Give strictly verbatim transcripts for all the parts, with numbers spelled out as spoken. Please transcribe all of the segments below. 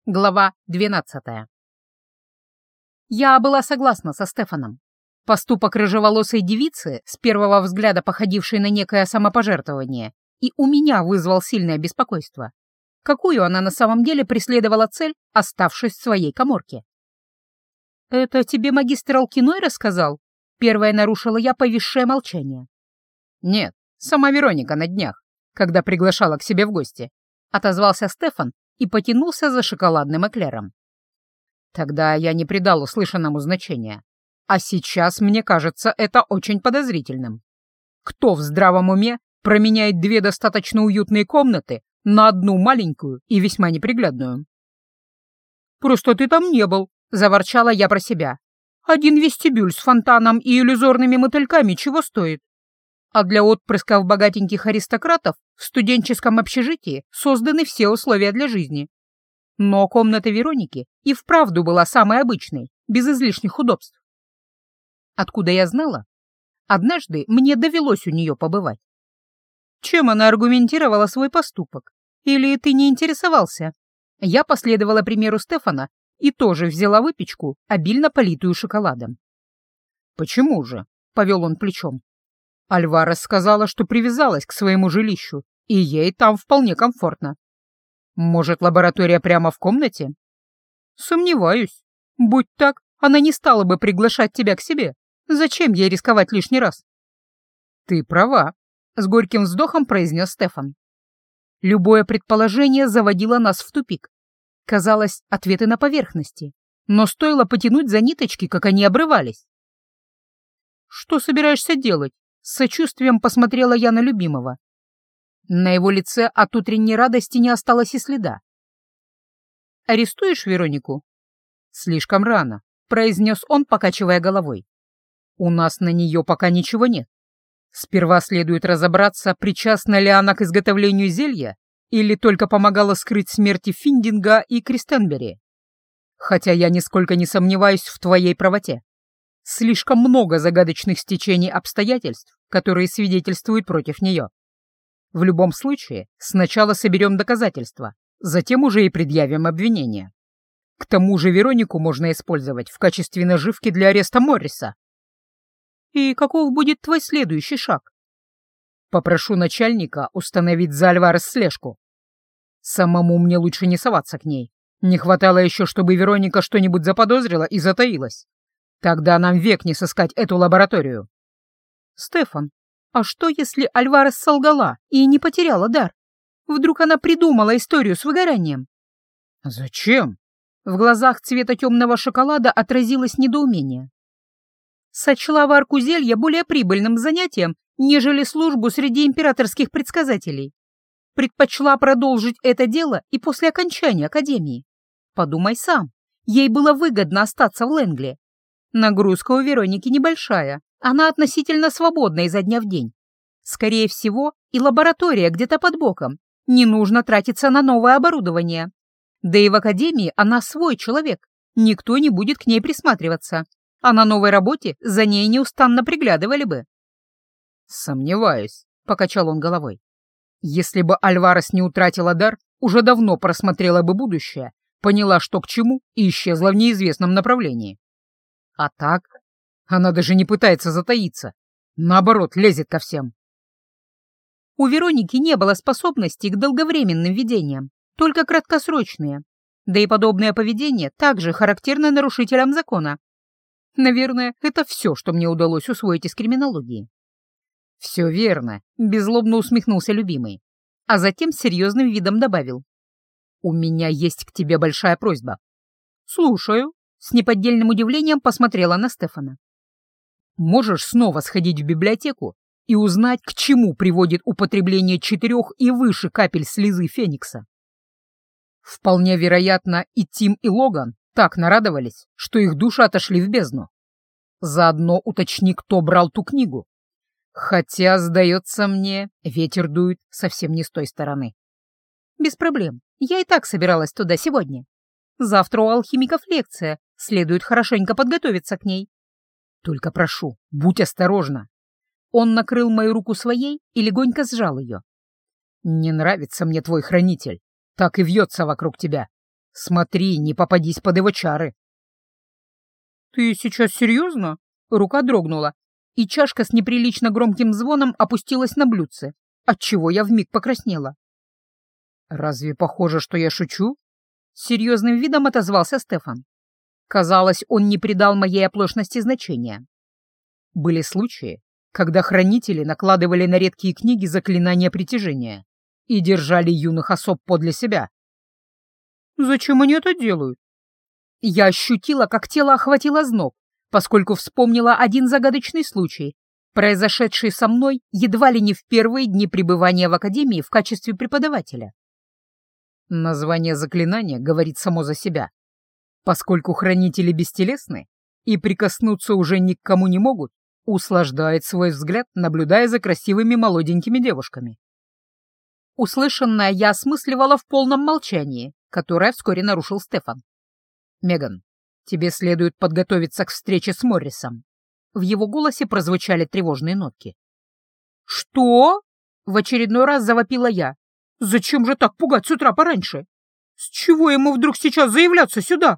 Глава двенадцатая. Я была согласна со Стефаном. Поступок рыжеволосой девицы, с первого взгляда походившей на некое самопожертвование, и у меня вызвал сильное беспокойство. Какую она на самом деле преследовала цель, оставшись в своей каморке? «Это тебе магистр Алкиной рассказал?» Первая нарушила я повисшее молчание. «Нет, сама Вероника на днях, когда приглашала к себе в гости», — отозвался Стефан и потянулся за шоколадным эклером. Тогда я не придал услышанному значения. А сейчас, мне кажется, это очень подозрительным. Кто в здравом уме променяет две достаточно уютные комнаты на одну маленькую и весьма неприглядную? «Просто ты там не был», — заворчала я про себя. «Один вестибюль с фонтаном и иллюзорными мотыльками чего стоит? А для отпрысков богатеньких аристократов в студенческом общежитии созданы все условия для жизни. Но комната Вероники и вправду была самой обычной, без излишних удобств. Откуда я знала? Однажды мне довелось у нее побывать. Чем она аргументировала свой поступок? Или ты не интересовался? Я последовала примеру Стефана и тоже взяла выпечку, обильно политую шоколадом. «Почему же?» — повел он плечом. Альварес сказала, что привязалась к своему жилищу, и ей там вполне комфортно. Может, лаборатория прямо в комнате? Сомневаюсь. Будь так, она не стала бы приглашать тебя к себе. Зачем ей рисковать лишний раз? Ты права, с горьким вздохом произнес Стефан. Любое предположение заводило нас в тупик. Казалось, ответы на поверхности, но стоило потянуть за ниточки, как они обрывались. Что собираешься делать? С сочувствием посмотрела я на любимого. На его лице от утренней радости не осталось и следа. «Арестуешь Веронику?» «Слишком рано», — произнес он, покачивая головой. «У нас на нее пока ничего нет. Сперва следует разобраться, причастна ли она к изготовлению зелья или только помогала скрыть смерти Финдинга и Кристенбери. Хотя я нисколько не сомневаюсь в твоей правоте. Слишком много загадочных стечений обстоятельств, которые свидетельствуют против нее. В любом случае, сначала соберем доказательства, затем уже и предъявим обвинение. К тому же Веронику можно использовать в качестве наживки для ареста Морриса. И каков будет твой следующий шаг? Попрошу начальника установить за Альварес слежку. Самому мне лучше не соваться к ней. Не хватало еще, чтобы Вероника что-нибудь заподозрила и затаилась. Тогда нам век не сыскать эту лабораторию. Стефан, а что, если Альварес солгала и не потеряла дар? Вдруг она придумала историю с выгоранием? Зачем? В глазах цвета темного шоколада отразилось недоумение. Сочла варку зелья более прибыльным занятием, нежели службу среди императорских предсказателей. Предпочла продолжить это дело и после окончания академии. Подумай сам, ей было выгодно остаться в Лэнгли. Нагрузка у Вероники небольшая, она относительно свободна изо дня в день. Скорее всего, и лаборатория где-то под боком. Не нужно тратиться на новое оборудование. Да и в академии она свой человек, никто не будет к ней присматриваться. А на новой работе за ней неустанно приглядывали бы. «Сомневаюсь», — покачал он головой. «Если бы Альварес не утратила дар, уже давно просмотрела бы будущее, поняла, что к чему, и исчезла в неизвестном направлении. А так она даже не пытается затаиться, наоборот, лезет ко всем». У Вероники не было способностей к долговременным видениям, только краткосрочные. Да и подобное поведение также характерно нарушителям закона. Наверное, это все, что мне удалось усвоить из криминологии. «Все верно», — беззлобно усмехнулся любимый, а затем с серьезным видом добавил. «У меня есть к тебе большая просьба». «Слушаю», — с неподдельным удивлением посмотрела на Стефана. «Можешь снова сходить в библиотеку и узнать, к чему приводит употребление четырех и выше капель слезы Феникса? Вполне вероятно, и Тим, и Логан так нарадовались, что их души отошли в бездну. Заодно уточни, кто брал ту книгу. Хотя, сдается мне, ветер дует совсем не с той стороны». «Без проблем. Я и так собиралась туда сегодня. Завтра у алхимиков лекция, следует хорошенько подготовиться к ней. Только прошу, будь осторожна». Он накрыл мою руку своей и легонько сжал ее. «Не нравится мне твой хранитель. Так и вьется вокруг тебя. Смотри, не попадись под его чары. Ты сейчас серьезно? Рука дрогнула, и чашка с неприлично громким звоном опустилась на блюдце, отчего я вмиг покраснела. Разве похоже, что я шучу? С серьезным видом отозвался Стефан. Казалось, он не придал моей оплошности значения. Были случаи, когда хранители накладывали на редкие книги заклинания притяжения и держали юных особ подле себя. Зачем они это делают? Я ощутила, как тело охватило зноб, поскольку вспомнила один загадочный случай, произошедший со мной едва ли не в первые дни пребывания в академии в качестве преподавателя. Название заклинания говорит само за себя. Поскольку хранители бестелесны и прикоснуться уже ни к кому не могут, услаждает свой взгляд, наблюдая за красивыми молоденькими девушками. Услышанное я осмысливала в полном молчании, которое вскоре нарушил Стефан. «Меган, тебе следует подготовиться к встрече с Моррисом». В его голосе прозвучали тревожные нотки. «Что?» — в очередной раз завопила я. «Зачем же так пугать с утра пораньше? С чего ему вдруг сейчас заявляться сюда?»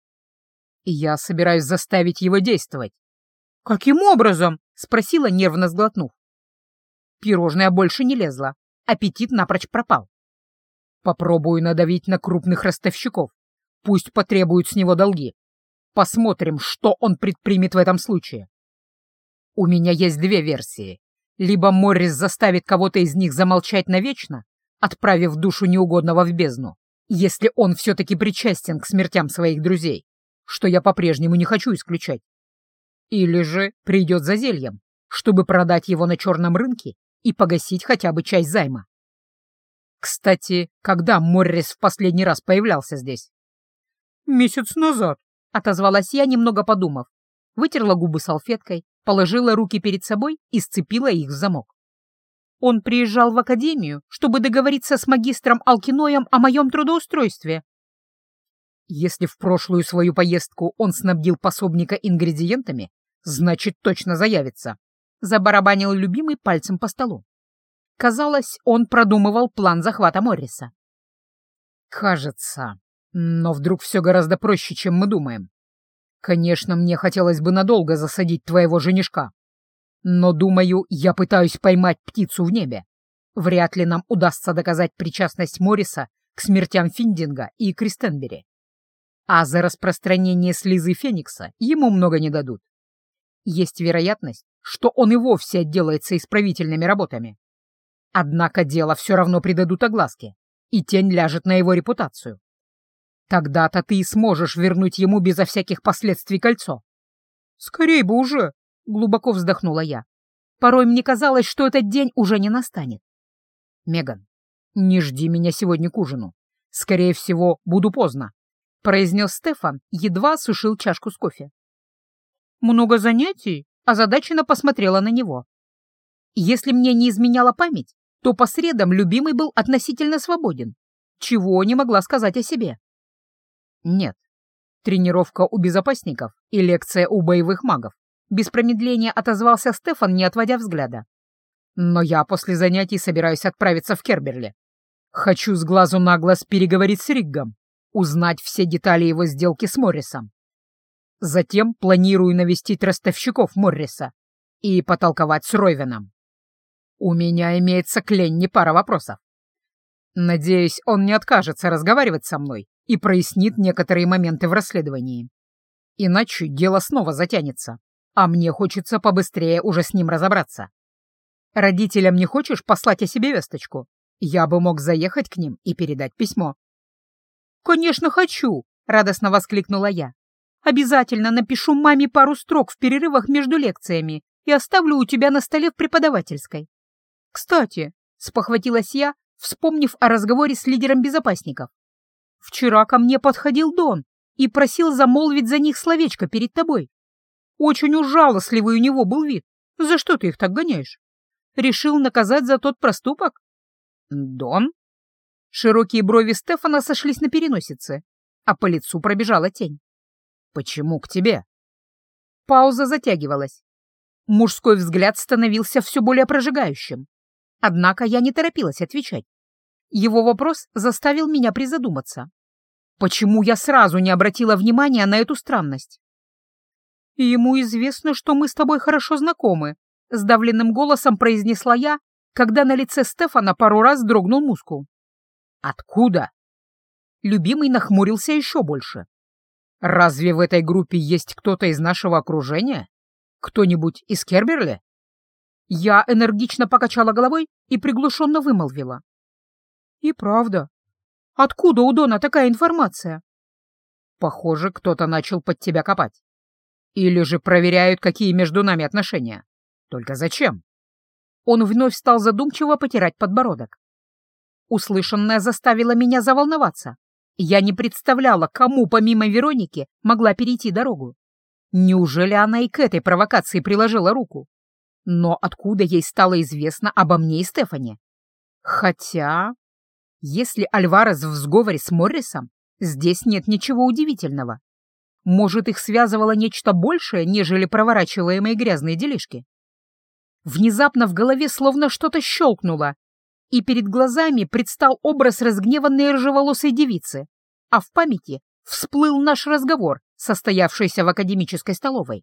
«Я собираюсь заставить его действовать». «Каким образом?» — спросила, нервно сглотнув. Пирожное больше не лезло, аппетит напрочь пропал. «Попробую надавить на крупных ростовщиков. Пусть потребуют с него долги. Посмотрим, что он предпримет в этом случае. У меня есть две версии. Либо Моррис заставит кого-то из них замолчать навечно, отправив душу неугодного в бездну, если он все-таки причастен к смертям своих друзей, что я по-прежнему не хочу исключать. Или же придет за зельем, чтобы продать его на черном рынке и погасить хотя бы часть займа. Кстати, когда Моррис в последний раз появлялся здесь? «Месяц назад», — отозвалась я, немного подумав, вытерла губы салфеткой, положила руки перед собой и сцепила их в замок. Он приезжал в академию, чтобы договориться с магистром Алкиноем о моем трудоустройстве. Если в прошлую свою поездку он снабдил пособника ингредиентами, значит, точно заявится. Забарабанил любимый пальцем по столу. Казалось, он продумывал план захвата Морриса. Кажется, но вдруг все гораздо проще, чем мы думаем. Конечно, мне хотелось бы надолго засадить твоего женишка. Но, думаю, я пытаюсь поймать птицу в небе. Вряд ли нам удастся доказать причастность Морриса к смертям Финдинга и Кристенбери. А за распространение слизы Феникса ему много не дадут. Есть вероятность, что он и вовсе отделается исправительными работами. Однако дело все равно придадут огласке, и тень ляжет на его репутацию. Тогда-то ты и сможешь вернуть ему безо всяких последствий кольцо. Скорей бы уже, глубоко вздохнула я. Порой мне казалось, что этот день уже не настанет. Меган, не жди меня сегодня к ужину. Скорее всего, буду поздно, произнес Стефан, едва осушил чашку с кофе. Много занятий? Озадаченно посмотрела на него. Если мне не изменяла память, то по средам любимый был относительно свободен, чего не могла сказать о себе. Нет, тренировка у безопасников и лекция у боевых магов. Без промедления отозвался Стефан, не отводя взгляда. Но я после занятий собираюсь отправиться в Керберли. Хочу с глазу на глаз переговорить с Риггом, узнать все детали его сделки с Моррисом. Затем планирую навестить ростовщиков Морриса и потолковать с Ройвеном. У меня имеется к Ленни пара вопросов. Надеюсь, он не откажется разговаривать со мной и прояснит некоторые моменты в расследовании. Иначе дело снова затянется, а мне хочется побыстрее уже с ним разобраться. Родителям не хочешь послать о себе весточку? Я бы мог заехать к ним и передать письмо. «Конечно, хочу!» — радостно воскликнула я. «Обязательно напишу маме пару строк в перерывах между лекциями и оставлю у тебя на столе в преподавательской. Кстати, — спохватилась я, вспомнив о разговоре с лидером безопасников. Вчера ко мне подходил Дон и просил замолвить за них словечко перед тобой. Очень уж жалостливый у него был вид. За что ты их так гоняешь? Решил наказать за тот проступок?» «Дон?» Широкие брови Стефана сошлись на переносице, а по лицу пробежала тень. «Почему к тебе?» Пауза затягивалась. Мужской взгляд становился все более прожигающим. Однако я не торопилась отвечать. Его вопрос заставил меня призадуматься. Почему я сразу не обратила внимания на эту странность? «Ему известно, что мы с тобой хорошо знакомы», — сдавленным голосом произнесла я, когда на лице Стефана пару раз дрогнул мускул. «Откуда?» Любимый нахмурился еще больше. «Разве в этой группе есть кто-то из нашего окружения? Кто-нибудь из Керберли?» Я энергично покачала головой и приглушенно вымолвила. «И правда. Откуда у Дона такая информация?» «Похоже, кто-то начал под тебя копать. Или же проверяют, какие между нами отношения. Только зачем?» Он вновь стал задумчиво потирать подбородок. Услышанное заставило меня заволноваться. Я не представляла, кому помимо Вероники могла перейти дорогу. Неужели она и к этой провокации приложила руку? Но откуда ей стало известно обо мне и Стефане? Хотя, если Альварес в сговоре с Моррисом, здесь нет ничего удивительного. Может, их связывало нечто большее, нежели проворачиваемые грязные делишки? Внезапно в голове словно что-то щелкнуло, и перед глазами предстал образ разгневанной рыжеволосой девицы, а в памяти всплыл наш разговор, состоявшийся в академической столовой.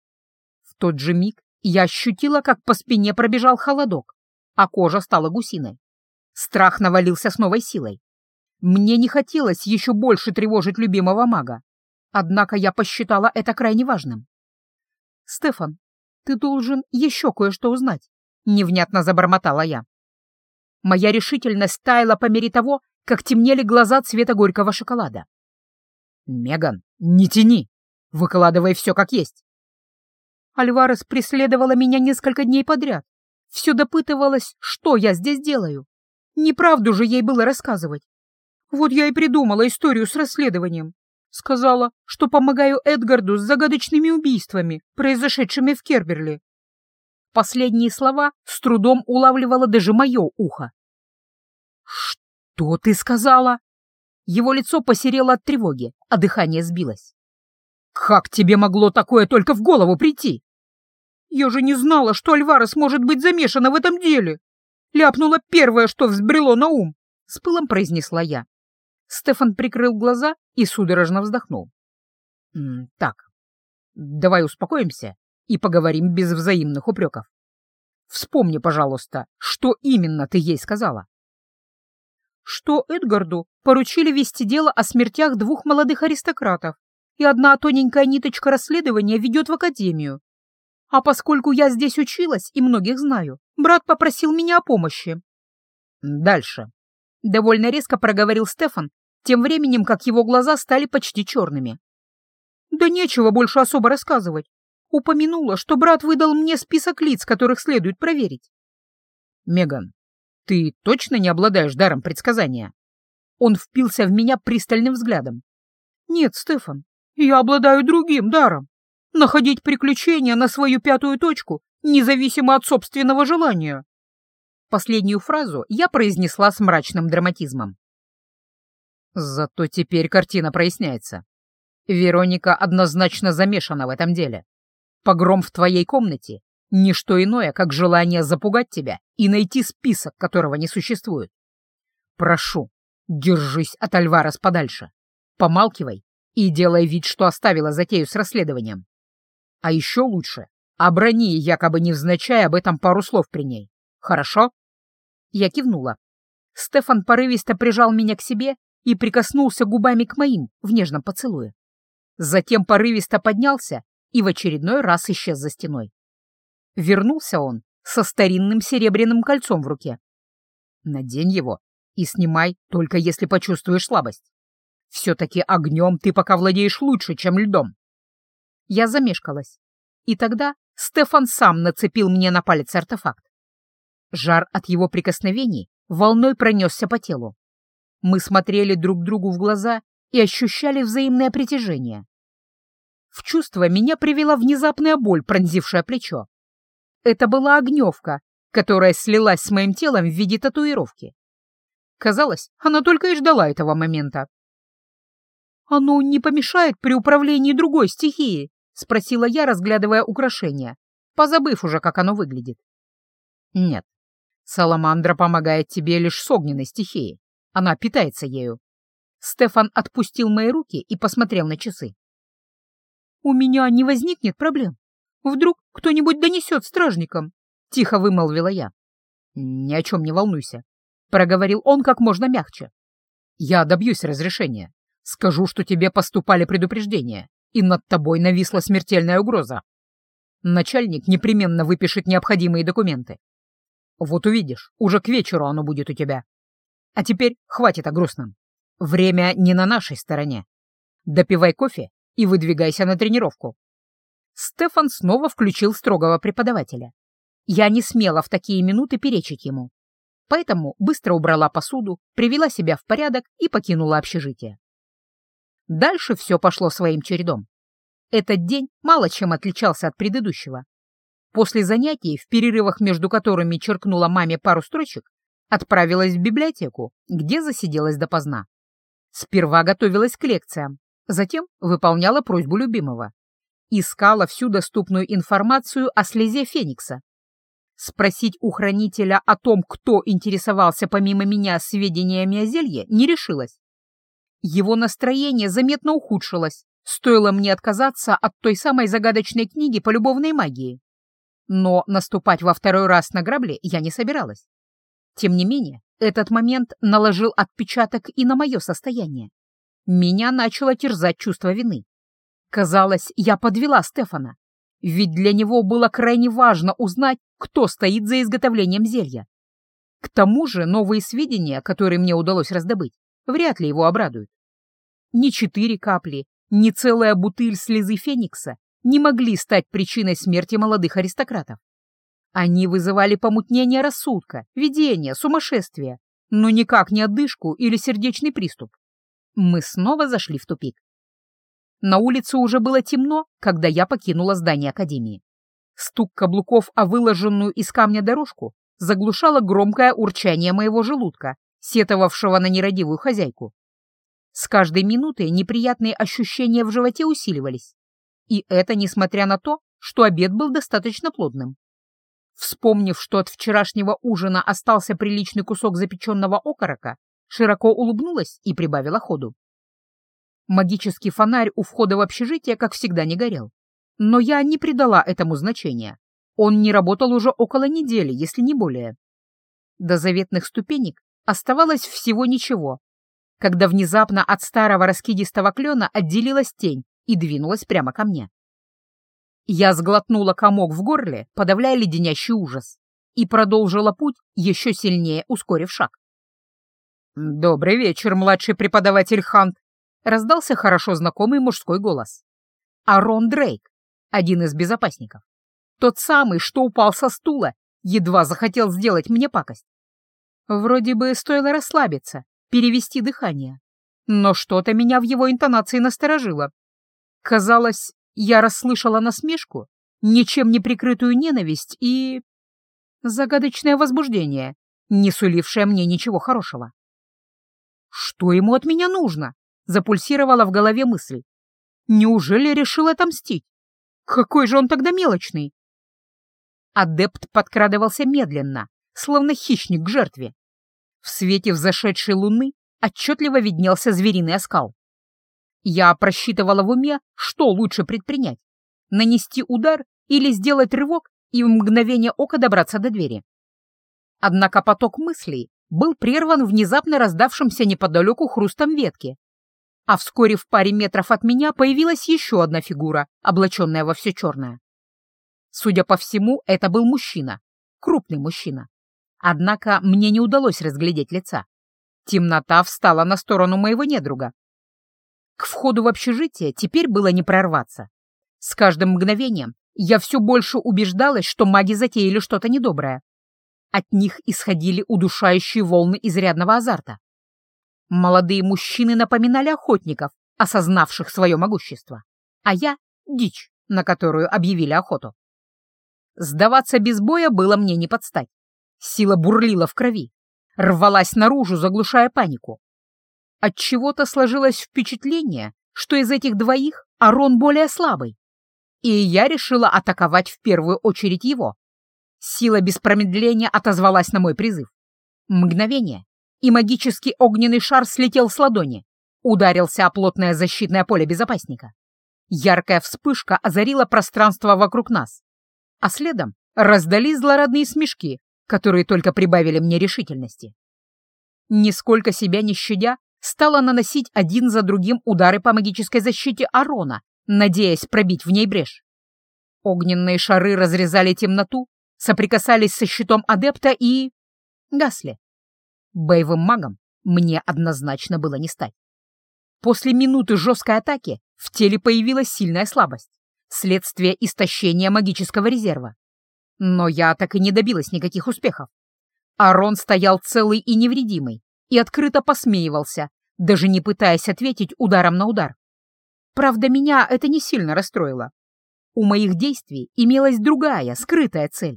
В тот же миг я ощутила, как по спине пробежал холодок, а кожа стала гусиной. Страх навалился с новой силой. Мне не хотелось еще больше тревожить любимого мага, однако я посчитала это крайне важным. «Стефан, ты должен еще кое-что узнать», — невнятно забормотала я. Моя решительность таяла по мере того, как темнели глаза цвета горького шоколада. «Меган, не тяни! Выкладывай все как есть!» Альварес преследовала меня несколько дней подряд. Все допытывалась, что я здесь делаю. Неправду же ей было рассказывать. Вот я и придумала историю с расследованием. Сказала, что помогаю Эдгарду с загадочными убийствами, произошедшими в Керберли. Последние слова с трудом улавливало даже мое ухо. «Что ты сказала?» Его лицо посерело от тревоги, а дыхание сбилось. «Как тебе могло такое только в голову прийти?» «Я же не знала, что Альварес может быть замешана в этом деле!» Ляпнула первое, что взбрело на ум, — с пылом произнесла я. Стефан прикрыл глаза и судорожно вздохнул. М, «Так, давай успокоимся и поговорим без взаимных упреков. Вспомни, пожалуйста, что именно ты ей сказала?» «Что Эдгарду поручили вести дело о смертях двух молодых аристократов, и одна тоненькая ниточка расследования ведет в академию. А поскольку я здесь училась и многих знаю, брат попросил меня о помощи». «Дальше», — довольно резко проговорил Стефан, тем временем как его глаза стали почти черными. «Да нечего больше особо рассказывать. Упомянула, что брат выдал мне список лиц, которых следует проверить». «Меган, ты точно не обладаешь даром предсказания?» Он впился в меня пристальным взглядом. «Нет, Стефан, я обладаю другим даром. Находить приключения на свою пятую точку, независимо от собственного желания». Последнюю фразу я произнесла с мрачным драматизмом. Зато теперь картина проясняется. Вероника однозначно замешана в этом деле. Погром в твоей комнате — ничто иное, как желание запугать тебя и найти список, которого не существует. Прошу, держись от Альварес подальше. Помалкивай и делай вид, что оставила затею с расследованием. А еще лучше оброни якобы невзначай об этом пару слов при ней. Хорошо?» Я кивнула. Стефан порывисто прижал меня к себе и прикоснулся губами к моим в нежном поцелуе. Затем порывисто поднялся и в очередной раз исчез за стеной. Вернулся он со старинным серебряным кольцом в руке. «Надень его и снимай, только если почувствуешь слабость. Все-таки огнем ты пока владеешь лучше, чем льдом». Я замешкалась, и тогда Стефан сам нацепил мне на палец артефакт. Жар от его прикосновений волной пронесся по телу. Мы смотрели друг другу в глаза и ощущали взаимное притяжение. В чувство меня привела внезапная боль, пронзившая плечо. Это была огневка, которая слилась с моим телом в виде татуировки. Казалось, она только и ждала этого момента. «Оно не помешает при управлении другой стихией?» — спросила я, разглядывая украшение, позабыв уже, как оно выглядит. «Нет, саламандра помогает тебе лишь с огненной стихией. Она питается ею». Стефан отпустил мои руки и посмотрел на часы. «У меня не возникнет проблем. Вдруг кто-нибудь донесет стражникам?» — тихо вымолвила я. «Ни о чем не волнуйся», — проговорил он как можно мягче. «Я добьюсь разрешения. Скажу, что тебе поступали предупреждения, и над тобой нависла смертельная угроза. Начальник непременно выпишет необходимые документы. Вот увидишь, уже к вечеру оно будет у тебя. А теперь хватит о грустном. Время не на нашей стороне. Допивай кофе и выдвигайся на тренировку». Стефан снова включил строгого преподавателя. Я не смела в такие минуты перечить ему. Поэтому быстро убрала посуду, привела себя в порядок и покинула общежитие. Дальше все пошло своим чередом. Этот день мало чем отличался от предыдущего. После занятий, в перерывах между которыми черкнула маме пару строчек, отправилась в библиотеку, где засиделась допоздна. Сперва готовилась к лекциям, затем выполняла просьбу любимого. Искала всю доступную информацию о слезе Феникса. Спросить у хранителя о том, кто интересовался помимо меня сведениями о зелье, не решилась. Его настроение заметно ухудшилось, стоило мне отказаться от той самой загадочной книги по любовной магии. Но наступать во второй раз на грабли я не собиралась. Тем не менее, этот момент наложил отпечаток и на мое состояние. Меня начало терзать чувство вины. Казалось, я подвела Стефана, ведь для него было крайне важно узнать, кто стоит за изготовлением зелья. К тому же новые сведения, которые мне удалось раздобыть, вряд ли его обрадуют. Ни четыре капли, ни целая бутыль слезы Феникса не могли стать причиной смерти молодых аристократов. Они вызывали помутнение рассудка, видение, сумасшествие, но никак не одышку или сердечный приступ. Мы снова зашли в тупик. На улице уже было темно, когда я покинула здание академии. Стук каблуков о выложенную из камня дорожку заглушало громкое урчание моего желудка, сетовавшего на нерадивую хозяйку. С каждой минутой неприятные ощущения в животе усиливались. И это несмотря на то, что обед был достаточно плотным. Вспомнив, что от вчерашнего ужина остался приличный кусок запеченного окорока, широко улыбнулась и прибавила ходу. Магический фонарь у входа в общежитие, как всегда, не горел. Но я не придала этому значения. Он не работал уже около недели, если не более. До заветных ступенек оставалось всего ничего, когда внезапно от старого раскидистого клена отделилась тень и двинулась прямо ко мне. Я сглотнула комок в горле, подавляя леденящий ужас, и продолжила путь, еще сильнее ускорив шаг. «Добрый вечер, младший преподаватель Хант!» — раздался хорошо знакомый мужской голос. Арон Дрейк, один из безопасников. Тот самый, что упал со стула, едва захотел сделать мне пакость. Вроде бы стоило расслабиться, перевести дыхание. Но что-то меня в его интонации насторожило. Казалось, я расслышала насмешку, ничем не прикрытую ненависть и... загадочное возбуждение, не сулившее мне ничего хорошего. Что ему от меня нужно? Запульсировала в голове мысль. Неужели решил отомстить? Какой же он тогда мелочный? Адепт подкрадывался медленно, словно хищник к жертве. В свете взошедшей луны отчетливо виднелся звериный оскал. Я просчитывала в уме, что лучше предпринять — нанести удар или сделать рывок и в мгновение ока добраться до двери. Однако поток мыслей был прерван внезапно раздавшимся неподалеку хрустом ветки. А вскоре в паре метров от меня появилась еще одна фигура, облаченная во все черное. Судя по всему, это был мужчина, крупный мужчина. Однако мне не удалось разглядеть лица. Темнота встала на сторону моего недруга. К входу в общежитие теперь было не прорваться. С каждым мгновением я все больше убеждалась, что маги затеяли что-то недоброе. От них исходили удушающие волны изрядного азарта. Молодые мужчины напоминали охотников, осознавших свое могущество, а я — дичь, на которую объявили охоту. Сдаваться без боя было мне не подстать. Сила бурлила в крови, рвалась наружу, заглушая панику. Отчего-то сложилось впечатление, что из этих двоих Арон более слабый, и я решила атаковать в первую очередь его. Сила без промедления отозвалась на мой призыв. Мгновение, и магический огненный шар слетел с ладони. ударился о плотное защитное поле безопасника. Яркая вспышка озарила пространство вокруг нас, а следом раздались злорадные смешки, которые только прибавили мне решительности. Нисколько себя не щадя, стала наносить один за другим удары по магической защите Арона, надеясь пробить в ней брешь. Огненные шары разрезали темноту, соприкасались со щитом адепта и... гасли. Боевым магом мне однозначно было не стать. После минуты жесткой атаки в теле появилась сильная слабость, следствие истощения магического резерва. Но я так и не добилась никаких успехов. Арон стоял целый и невредимый и открыто посмеивался, даже не пытаясь ответить ударом на удар. Правда, меня это не сильно расстроило. У моих действий имелась другая, скрытая цель.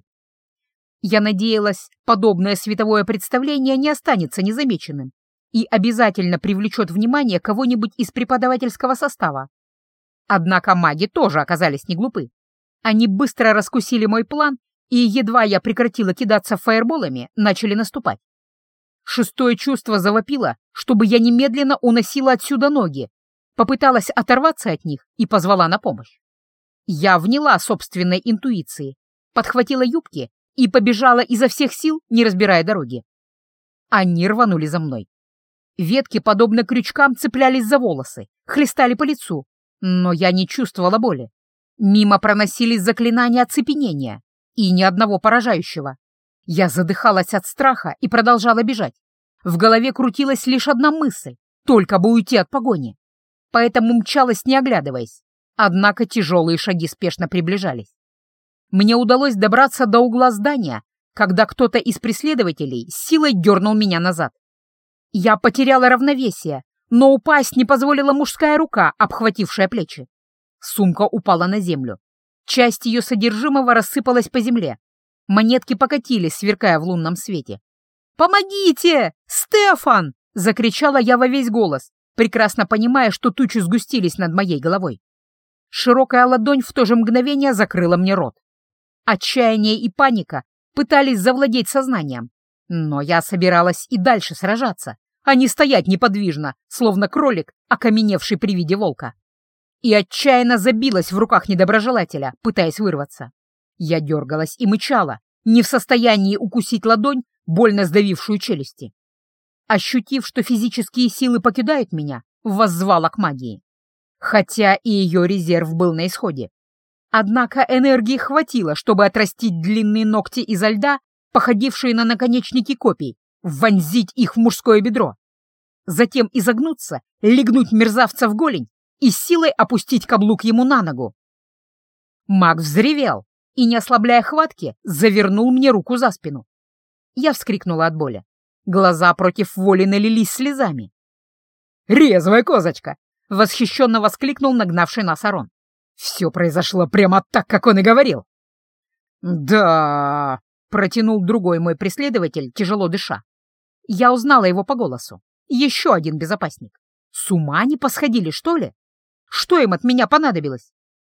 Я надеялась, подобное световое представление не останется незамеченным и обязательно привлечет внимание кого-нибудь из преподавательского состава. Однако маги тоже оказались не глупы. Они быстро раскусили мой план, и едва я прекратила кидаться фаерболами, начали наступать. Шестое чувство завопило, чтобы я немедленно уносила отсюда ноги, попыталась оторваться от них и позвала на помощь. Я вняла собственной интуиции, подхватила юбки и побежала изо всех сил, не разбирая дороги. Они рванули за мной. Ветки, подобно крючкам, цеплялись за волосы, хлестали по лицу, но я не чувствовала боли. Мимо проносились заклинания оцепенения, и ни одного поражающего. Я задыхалась от страха и продолжала бежать. В голове крутилась лишь одна мысль — только бы уйти от погони. Поэтому мчалась, не оглядываясь. Однако тяжелые шаги спешно приближались. Мне удалось добраться до угла здания, когда кто-то из преследователей силой дернул меня назад. Я потеряла равновесие, но упасть не позволила мужская рука, обхватившая плечи. Сумка упала на землю. Часть ее содержимого рассыпалась по земле. Монетки покатились, сверкая в лунном свете. «Помогите! Стефан!» — закричала я во весь голос, прекрасно понимая, что тучи сгустились над моей головой. Широкая ладонь в то же мгновение закрыла мне рот. Отчаяние и паника пытались завладеть сознанием, но я собиралась и дальше сражаться, а не стоять неподвижно, словно кролик, окаменевший при виде волка. И отчаянно забилась в руках недоброжелателя, пытаясь вырваться. Я дергалась и мычала, не в состоянии укусить ладонь, больно сдавившую челюсти. Ощутив, что физические силы покидают меня, воззвала к магии. Хотя и ее резерв был на исходе. Однако энергии хватило, чтобы отрастить длинные ногти изо льда, походившие на наконечники копий, вонзить их в мужское бедро. Затем изогнуться, легнуть мерзавца в голень и силой опустить каблук ему на ногу. Маг взревел и, не ослабляя хватки, завернул мне руку за спину. Я вскрикнула от боли. Глаза против воли налились слезами. «Резвая козочка!» — восхищенно воскликнул нагнавший нас Арон. «Все произошло прямо так, как он и говорил». «Да...» — протянул другой мой преследователь, тяжело дыша. Я узнала его по голосу. Еще один безопасник. С ума не посходили, что ли? Что им от меня понадобилось?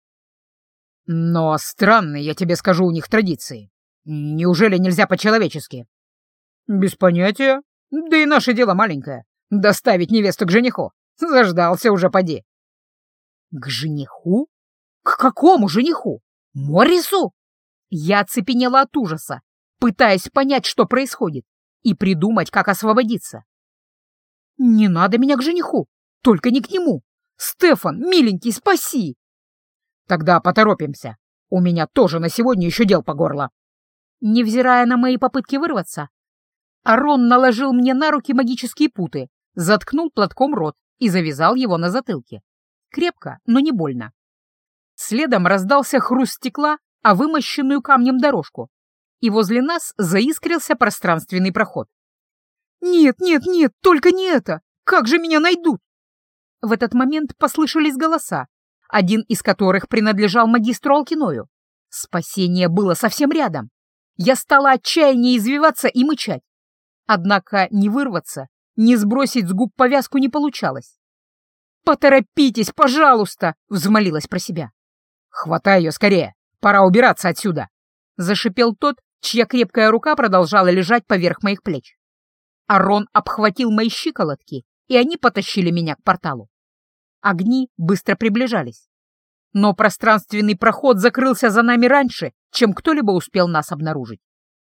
«Но странные, я тебе скажу, у них традиции. Неужели нельзя по-человечески?» «Без понятия. Да и наше дело маленькое. Доставить невесту к жениху. Заждался уже, поди». «К жениху? К какому жениху? Моррису?» Я оцепенела от ужаса, пытаясь понять, что происходит, и придумать, как освободиться. «Не надо меня к жениху, только не к нему. Стефан, миленький, спаси!» «Тогда поторопимся. У меня тоже на сегодня еще дел по горло». Невзирая на мои попытки вырваться, Арон наложил мне на руки магические путы, заткнул платком рот и завязал его на затылке. Крепко, но не больно. Следом раздался хруст стекла о вымощенную камнем дорожку, и возле нас заискрился пространственный проход. «Нет, нет, нет, только не это! Как же меня найдут?» В этот момент послышались голоса, один из которых принадлежал магистру Алкиною. Спасение было совсем рядом. Я стала отчаяннее извиваться и мычать. Однако ни вырваться, ни сбросить с губ повязку не получалось. «Поторопитесь, пожалуйста!» — взмолилась про себя. «Хватай ее скорее! Пора убираться отсюда!» — зашипел тот, чья крепкая рука продолжала лежать поверх моих плеч. Арон обхватил мои щиколотки и они потащили меня к порталу. Огни быстро приближались. Но пространственный проход закрылся за нами раньше, чем кто-либо успел нас обнаружить.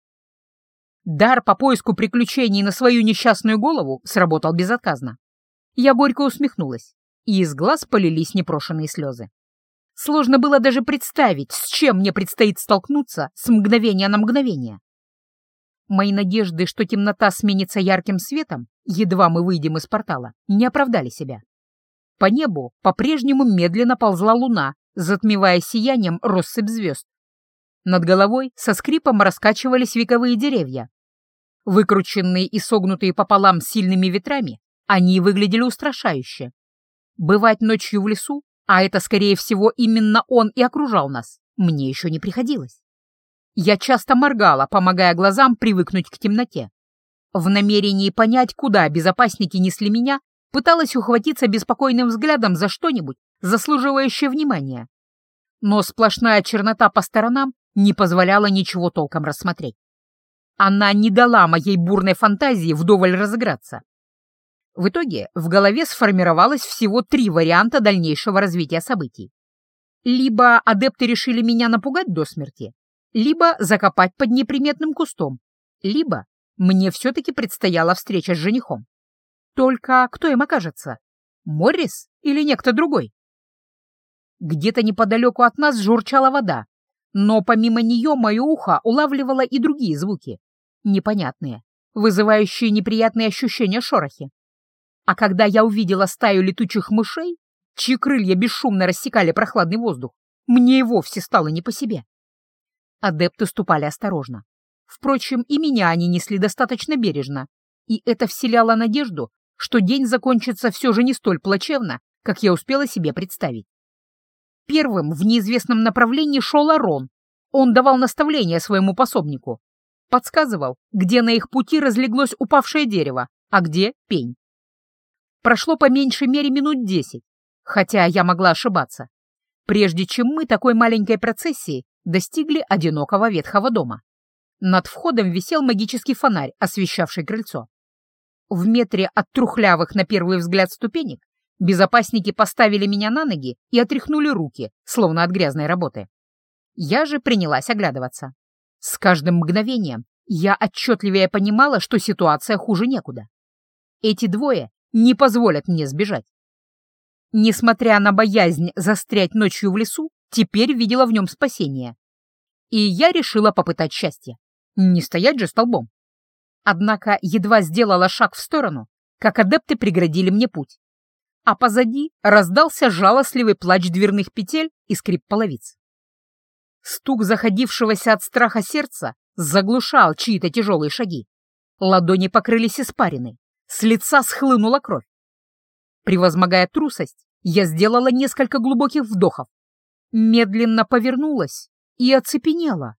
Дар по поиску приключений на свою несчастную голову сработал безотказно. Я горько усмехнулась, и из глаз полились непрошенные слезы. Сложно было даже представить, с чем мне предстоит столкнуться с мгновения на мгновение. Мои надежды, что темнота сменится ярким светом, едва мы выйдем из портала, не оправдали себя. По небу по-прежнему медленно ползла луна, затмевая сиянием россыпь звезд. Над головой со скрипом раскачивались вековые деревья. Выкрученные и согнутые пополам сильными ветрами, они выглядели устрашающе. Бывать ночью в лесу, а это, скорее всего, именно он и окружал нас, мне еще не приходилось. Я часто моргала, помогая глазам привыкнуть к темноте. В намерении понять, куда безопасники несли меня, пыталась ухватиться беспокойным взглядом за что-нибудь, заслуживающее внимания. Но сплошная чернота по сторонам не позволяла ничего толком рассмотреть. Она не дала моей бурной фантазии вдоволь разыграться. В итоге в голове сформировалось всего три варианта дальнейшего развития событий. Либо адепты решили меня напугать до смерти, либо закопать под неприметным кустом, либо мне все-таки предстояла встреча с женихом. Только кто им окажется? Моррис или некто другой? Где-то неподалеку от нас журчала вода, но помимо нее мое ухо улавливало и другие звуки, непонятные, вызывающие неприятные ощущения шорохи. А когда я увидела стаю летучих мышей, чьи крылья бесшумно рассекали прохладный воздух, мне и вовсе стало не по себе. Адепты ступали осторожно. Впрочем, и меня они несли достаточно бережно, и это вселяло надежду, что день закончится все же не столь плачевно, как я успела себе представить. Первым в неизвестном направлении шел Арон. Он давал наставления своему пособнику. Подсказывал, где на их пути разлеглось упавшее дерево, а где — пень. Прошло по меньшей мере минут десять, хотя я могла ошибаться, прежде чем мы такой маленькой процессией достигли одинокого ветхого дома. Над входом висел магический фонарь, освещавший крыльцо. В метре от трухлявых на первый взгляд ступенек безопасники поставили меня на ноги и отряхнули руки, словно от грязной работы. Я же принялась оглядываться. С каждым мгновением я отчетливее понимала, что ситуация хуже некуда. Эти двое не позволят мне сбежать. Несмотря на боязнь застрять ночью в лесу, теперь видела в нем спасение. И я решила попытать счастье. Не стоять же столбом. Однако едва сделала шаг в сторону, как адепты преградили мне путь. А позади раздался жалостливый плач дверных петель и скрип половиц. Стук заходившегося от страха сердца заглушал чьи-то тяжелые шаги. Ладони покрылись испариной, с лица схлынула кровь. Превозмогая трусость, я сделала несколько глубоких вдохов, медленно повернулась и оцепенела.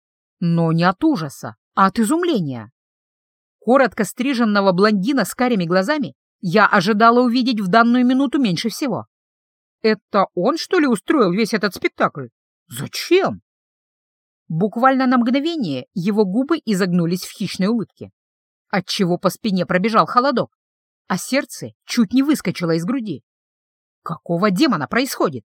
Но не от ужаса, а от изумления. Коротко стриженного блондина с карими глазами я ожидала увидеть в данную минуту меньше всего. Это он, что ли, устроил весь этот спектакль? Зачем? Буквально на мгновение его губы изогнулись в хищной улыбке, отчего по спине пробежал холодок, а сердце чуть не выскочило из груди. Какого демона происходит?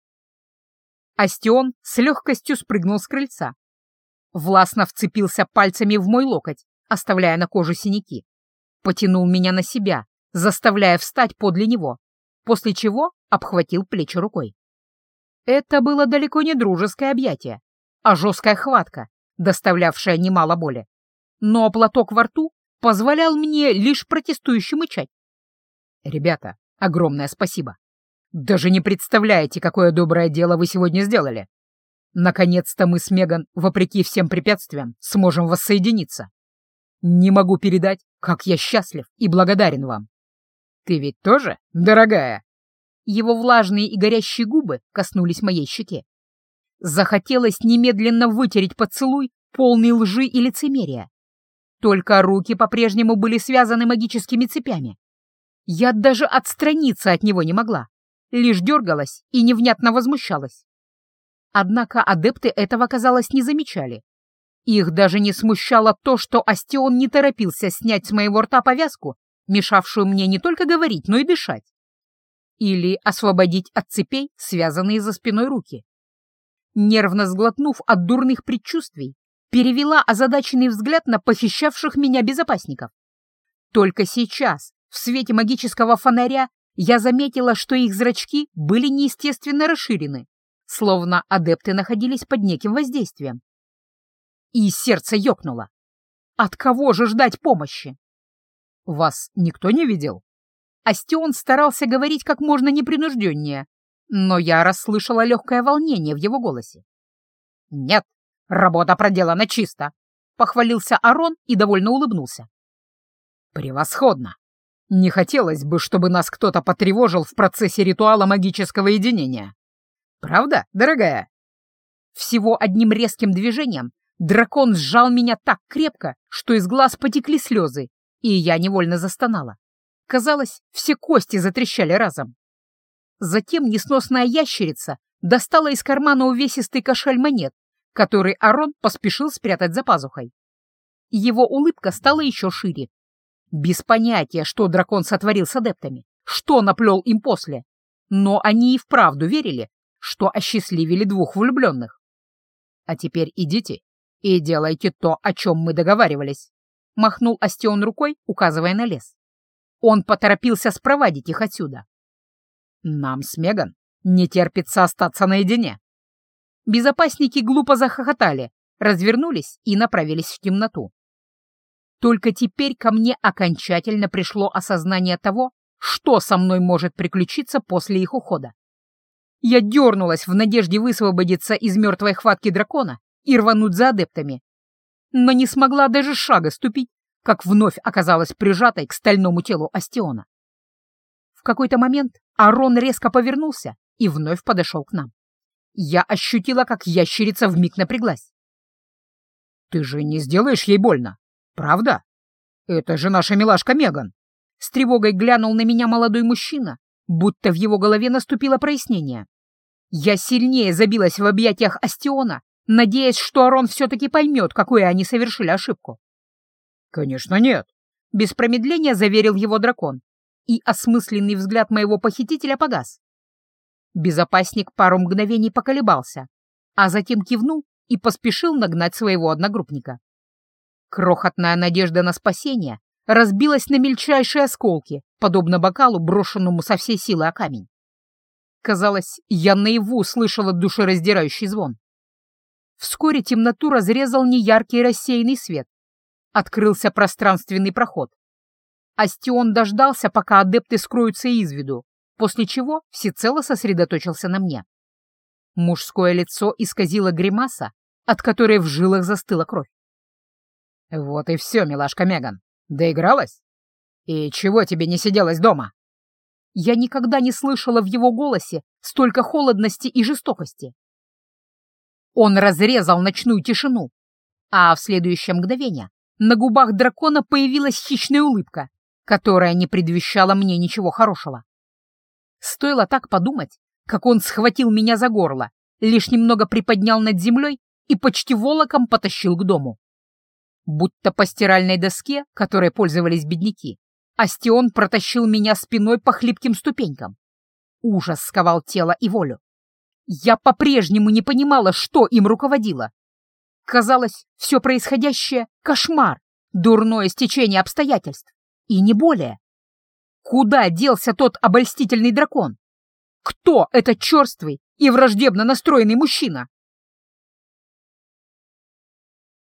Астион с легкостью спрыгнул с крыльца. Властно вцепился пальцами в мой локоть, оставляя на коже синяки. Потянул меня на себя, заставляя встать подле него, после чего обхватил плечи рукой. Это было далеко не дружеское объятие, а жесткая хватка, доставлявшая немало боли. Но платок во рту позволял мне лишь протестующе мычать. «Ребята, огромное спасибо. Даже не представляете, какое доброе дело вы сегодня сделали. Наконец-то мы с Меган, вопреки всем препятствиям, сможем воссоединиться. Не могу передать, как я счастлив и благодарен вам. Ты ведь тоже, дорогая?» Его влажные и горящие губы коснулись моей щеки. Захотелось немедленно вытереть поцелуй, полный лжи и лицемерия. Только руки по-прежнему были связаны магическими цепями. Я даже отстраниться от него не могла, лишь дергалась и невнятно возмущалась. Однако адепты этого, казалось, не замечали. Их даже не смущало то, что Астион не торопился снять с моего рта повязку, мешавшую мне не только говорить, но и дышать. Или освободить от цепей связанные за спиной руки. Нервно сглотнув от дурных предчувствий, перевела озадаченный взгляд на похищавших меня безопасников. Только сейчас, в свете магического фонаря, я заметила, что их зрачки были неестественно расширены, словно адепты находились под неким воздействием. И сердце ёкнуло. От кого же ждать помощи? Вас никто не видел? Астион старался говорить как можно непринужденнее, но я расслышала легкое волнение в его голосе. «Нет, работа проделана чисто», — похвалился Арон и довольно улыбнулся. «Превосходно! Не хотелось бы, чтобы нас кто-то потревожил в процессе ритуала магического единения. Правда, дорогая?» Всего одним резким движением дракон сжал меня так крепко, что из глаз потекли слезы, и я невольно застонала. Казалось, все кости затрещали разом. Затем несносная ящерица достала из кармана увесистый кошель монет, который Арон поспешил спрятать за пазухой. Его улыбка стала еще шире. Без понятия, что дракон сотворил с адептами, что наплел им после, но они и вправду верили, что осчастливили двух влюбленных. «А теперь идите и делайте то, о чем мы договаривались», — махнул Астион рукой, указывая на лес. Он поторопился спровадить их отсюда. «Нам с Меган не терпится остаться наедине». Безопасники глупо захохотали, развернулись и направились в темноту. Только теперь ко мне окончательно пришло осознание того, что со мной может приключиться после их ухода. Я дернулась в надежде высвободиться из мертвой хватки дракона и рвануть за адептами, но не смогла даже шага ступить, как вновь оказалась прижатой к стальному телу Астиона. В какой-то момент Арон резко повернулся и вновь подошел к нам. Я ощутила, как ящерица вмиг напряглась. «Ты же не сделаешь ей больно, правда? Это же наша милашка Меган!» С тревогой глянул на меня молодой мужчина, будто в его голове наступило прояснение. Я сильнее забилась в объятиях Астиона, надеясь, что Арон все-таки поймет, какую они совершили ошибку. «Конечно нет», — без промедления заверил его дракон, и осмысленный взгляд моего похитителя погас. Безопасник пару мгновений поколебался, а затем кивнул и поспешил нагнать своего одногруппника. Крохотная надежда на спасение разбилась на мельчайшие осколки, подобно бокалу, брошенному со всей силы о камень. Казалось, я наяву слышала душераздирающий звон. Вскоре темноту разрезал неяркий рассеянный свет. Открылся пространственный проход. Астион дождался, пока адепты скроются из виду, после чего всецело сосредоточился на мне. Мужское лицо исказило гримаса, от которой в жилах застыла кровь. «Вот и все, милашка Меган. Доигралась? И чего тебе не сиделось дома?» Я никогда не слышала в его голосе столько холодности и жестокости. Он разрезал ночную тишину, а в следующее мгновение на губах дракона появилась хищная улыбка, которая не предвещала мне ничего хорошего. Стоило так подумать, как он схватил меня за горло, лишь немного приподнял над землей и почти волоком потащил к дому. Будто по стиральной доске, которой пользовались бедняки, Астион протащил меня спиной по хлипким ступенькам. Ужас сковал тело и волю. Я по-прежнему не понимала, что им руководило. Казалось, все происходящее — кошмар, дурное стечение обстоятельств, и не более. Куда делся тот обольстительный дракон? Кто этот черствый и враждебно настроенный мужчина?